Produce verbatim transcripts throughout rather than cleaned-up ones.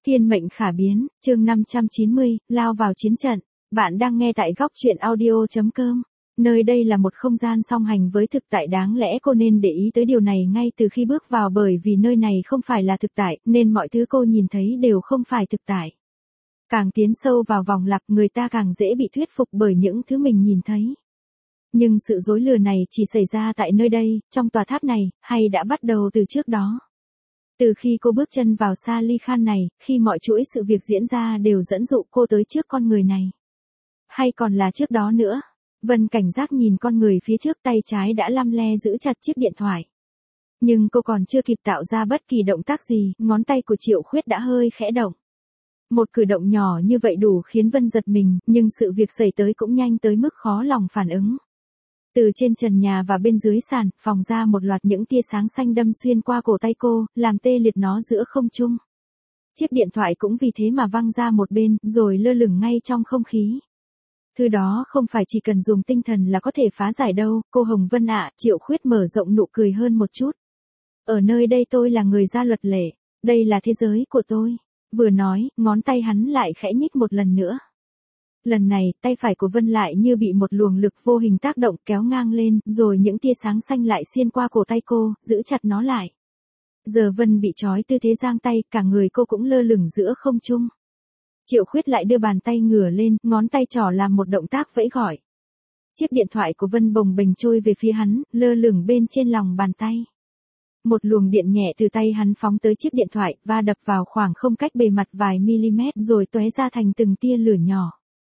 Thiên mệnh khả biến, chương năm trăm chín mươi, lao vào chiến trận. Bạn đang nghe tại góc truyện audio chấm com. Nơi đây là một không gian song hành với thực tại, đáng lẽ cô nên để ý tới điều này ngay từ khi bước vào, bởi vì nơi này không phải là thực tại, nên mọi thứ cô nhìn thấy đều không phải thực tại. Càng tiến sâu vào vòng lặp, người ta càng dễ bị thuyết phục bởi những thứ mình nhìn thấy. Nhưng sự dối lừa này chỉ xảy ra tại nơi đây, trong tòa tháp này, hay đã bắt đầu từ trước đó. Từ khi cô bước chân vào Sally Khan này, khi mọi chuỗi sự việc diễn ra đều dẫn dụ cô tới trước con người này. Hay còn là trước đó nữa. Vân cảnh giác nhìn con người phía trước, tay trái đã lăm le giữ chặt chiếc điện thoại. Nhưng cô còn chưa kịp tạo ra bất kỳ động tác gì, ngón tay của Triệu Khuyết đã hơi khẽ động. Một cử động nhỏ như vậy đủ khiến Vân giật mình, nhưng sự việc xảy tới cũng nhanh tới mức khó lòng phản ứng. Từ trên trần nhà và bên dưới sàn, phóng ra một loạt những tia sáng xanh đâm xuyên qua cổ tay cô, làm tê liệt nó giữa không trung. Chiếc điện thoại cũng vì thế mà văng ra một bên, rồi lơ lửng ngay trong không khí. Thứ đó không phải chỉ cần dùng tinh thần là có thể phá giải đâu, cô Hồng Vân ạ. Triệu Khuyết mở rộng nụ cười hơn một chút. Ở nơi đây tôi là người ra luật lệ, đây là thế giới của tôi. Vừa nói, ngón tay hắn lại khẽ nhích một lần nữa. Lần này, tay phải của Vân lại như bị một luồng lực vô hình tác động, kéo ngang lên, rồi những tia sáng xanh lại xiên qua cổ tay cô, giữ chặt nó lại. Giờ Vân bị trói tư thế giang tay, cả người cô cũng lơ lửng giữa không trung. Triệu Khuyết lại đưa bàn tay ngửa lên, ngón tay trỏ làm một động tác vẫy gọi. Chiếc điện thoại của Vân bồng bềnh trôi về phía hắn, lơ lửng bên trên lòng bàn tay. Một luồng điện nhẹ từ tay hắn phóng tới chiếc điện thoại, và đập vào khoảng không cách bề mặt vài mm, rồi tóe ra thành từng tia lửa nhỏ.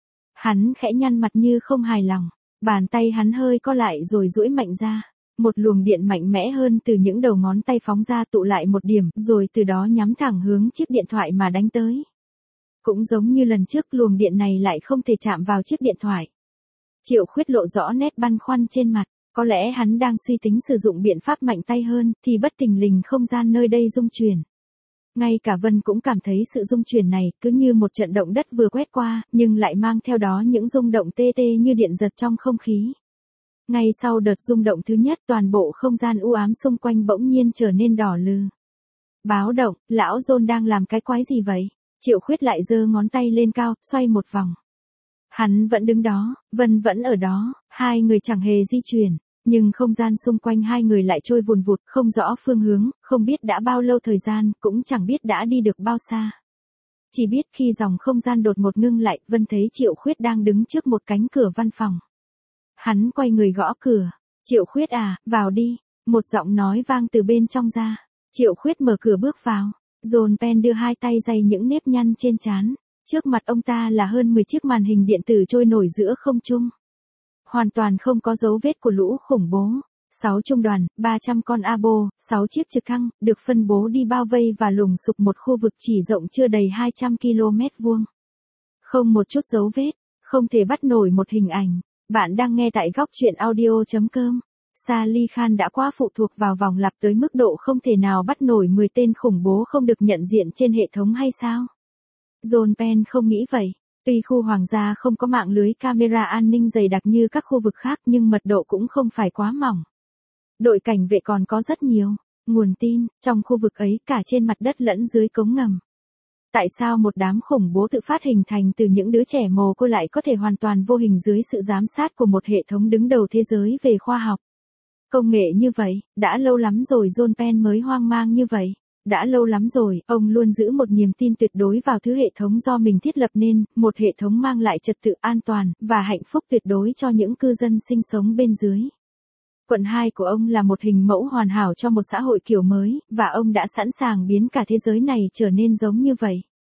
Hắn khẽ nhăn mặt như không hài lòng. Bàn tay hắn hơi co lại rồi duỗi mạnh ra. Một luồng điện mạnh mẽ hơn từ những đầu ngón tay phóng ra, tụ lại một điểm, rồi từ đó nhắm thẳng hướng chiếc điện thoại mà đánh tới. Cũng giống như lần trước, luồng điện này lại không thể chạm vào chiếc điện thoại. Triệu Khuyết lộ rõ nét băn khoăn trên mặt. Có lẽ hắn đang suy tính sử dụng biện pháp mạnh tay hơn, thì bất thình lình không gian nơi đây rung chuyển. Ngay cả Vân cũng cảm thấy sự rung chuyển này cứ như một trận động đất vừa quét qua, nhưng lại mang theo đó những rung động tê tê như điện giật trong không khí. Ngay sau đợt rung động thứ nhất, toàn bộ không gian u ám xung quanh bỗng nhiên trở nên đỏ lừ. Báo động, lão John đang làm cái quái gì vậy? Triệu Khuyết lại giơ ngón tay lên cao, xoay một vòng. Hắn vẫn đứng đó, Vân vẫn ở đó, hai người chẳng hề di chuyển. Nhưng không gian xung quanh hai người lại trôi vùn vụt, không rõ phương hướng, không biết đã bao lâu thời gian, cũng chẳng biết đã đi được bao xa. Chỉ biết khi dòng không gian đột ngột ngưng lại, Vân thấy Triệu Khuyết đang đứng trước một cánh cửa văn phòng. Hắn quay người gõ cửa. Triệu Khuyết à, vào đi. Một giọng nói vang từ bên trong ra. Triệu Khuyết mở cửa bước vào. John Penn đưa hai tay day những nếp nhăn trên trán. Trước mặt ông ta là hơn mười chiếc màn hình điện tử trôi nổi giữa không trung. Hoàn toàn không có dấu vết của lũ khủng bố. Sáu trung đoàn, ba trăm con a bô, sáu chiếc trực thăng, được phân bố đi bao vây và lùng sục một khu vực chỉ rộng chưa đầy hai trăm ki lô mét vuông. Không một chút dấu vết, không thể bắt nổi một hình ảnh. Bạn đang nghe tại góc truyện audio chấm com. Sally Khan đã quá phụ thuộc vào vòng lặp tới mức độ không thể nào bắt nổi mười tên khủng bố không được nhận diện trên hệ thống hay sao? John Penn không nghĩ vậy. Tuy khu hoàng gia không có mạng lưới camera an ninh dày đặc như các khu vực khác, nhưng mật độ cũng không phải quá mỏng. Đội cảnh vệ còn có rất nhiều nguồn tin trong khu vực ấy, cả trên mặt đất lẫn dưới cống ngầm. Tại sao một đám khủng bố tự phát hình thành từ những đứa trẻ mồ côi lại có thể hoàn toàn vô hình dưới sự giám sát của một hệ thống đứng đầu thế giới về khoa học? Công nghệ như vậy, đã lâu lắm rồi John Penn mới hoang mang như vậy. Đã lâu lắm rồi, ông luôn giữ một niềm tin tuyệt đối vào thứ hệ thống do mình thiết lập nên, một hệ thống mang lại trật tự an toàn, và hạnh phúc tuyệt đối cho những cư dân sinh sống bên dưới. Quận hai của ông là một hình mẫu hoàn hảo cho một xã hội kiểu mới, và ông đã sẵn sàng biến cả thế giới này trở nên giống như vậy.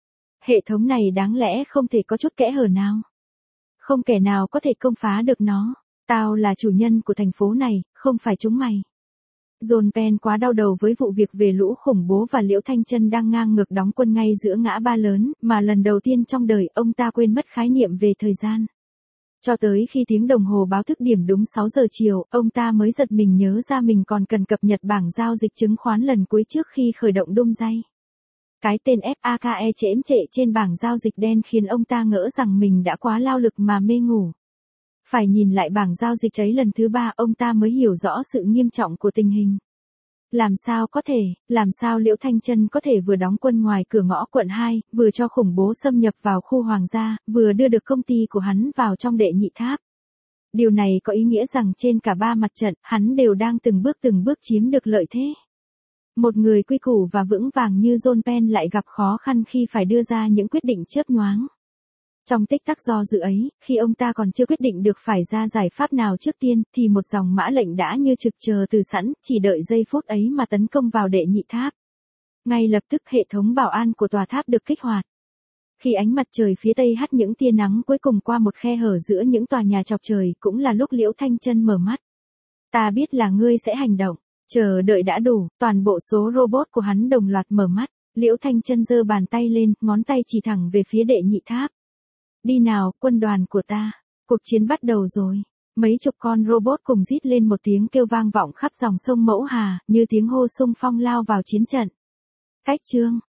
Hệ thống này đáng lẽ không thể có chút kẽ hở nào. Không kẻ nào có thể công phá được nó. Tao là chủ nhân của thành phố này, không phải chúng mày. John Penn quá đau đầu với vụ việc về lũ khủng bố và Liễu Thanh Trân đang ngang ngược đóng quân ngay giữa ngã ba lớn, mà lần đầu tiên trong đời ông ta quên mất khái niệm về thời gian. Cho tới khi tiếng đồng hồ báo thức điểm đúng sáu giờ chiều, ông ta mới giật mình nhớ ra mình còn cần cập nhật bảng giao dịch chứng khoán lần cuối trước khi khởi động đung dây. Cái tên ép a ca e chễm trệ trên bảng giao dịch đen khiến ông ta ngỡ rằng mình đã quá lao lực mà mê ngủ. Phải nhìn lại bảng giao dịch ấy lần thứ ba, ông ta mới hiểu rõ sự nghiêm trọng của tình hình. Làm sao có thể, làm sao Liễu Thanh Chân có thể vừa đóng quân ngoài cửa ngõ quận hai, vừa cho khủng bố xâm nhập vào khu hoàng gia, vừa đưa được công ty của hắn vào trong đệ nhị tháp. Điều này có ý nghĩa rằng trên cả ba mặt trận, hắn đều đang từng bước từng bước chiếm được lợi thế. Một người quy củ và vững vàng như John Penn lại gặp khó khăn khi phải đưa ra những quyết định chớp nhoáng. Trong tích tắc do dự ấy, khi ông ta còn chưa quyết định được phải ra giải pháp nào trước tiên, thì một dòng mã lệnh đã như trực chờ từ sẵn, chỉ đợi giây phút ấy mà tấn công vào đệ nhị tháp. Ngay lập tức hệ thống bảo an của tòa tháp được kích hoạt. Khi ánh mặt trời phía tây hắt những tia nắng cuối cùng qua một khe hở giữa những tòa nhà chọc trời, cũng là lúc Liễu Thanh Chân mở mắt. Ta biết là ngươi sẽ hành động. Chờ đợi đã đủ, toàn bộ số robot của hắn đồng loạt mở mắt. Liễu Thanh Chân giơ bàn tay lên, ngón tay chỉ thẳng về phía đệ nhị tháp. Đi nào, quân đoàn của ta. Cuộc chiến bắt đầu rồi. Mấy chục con robot cùng rít lên một tiếng kêu vang vọng khắp dòng sông Mẫu Hà, như tiếng hô xung phong lao vào chiến trận. Cách chương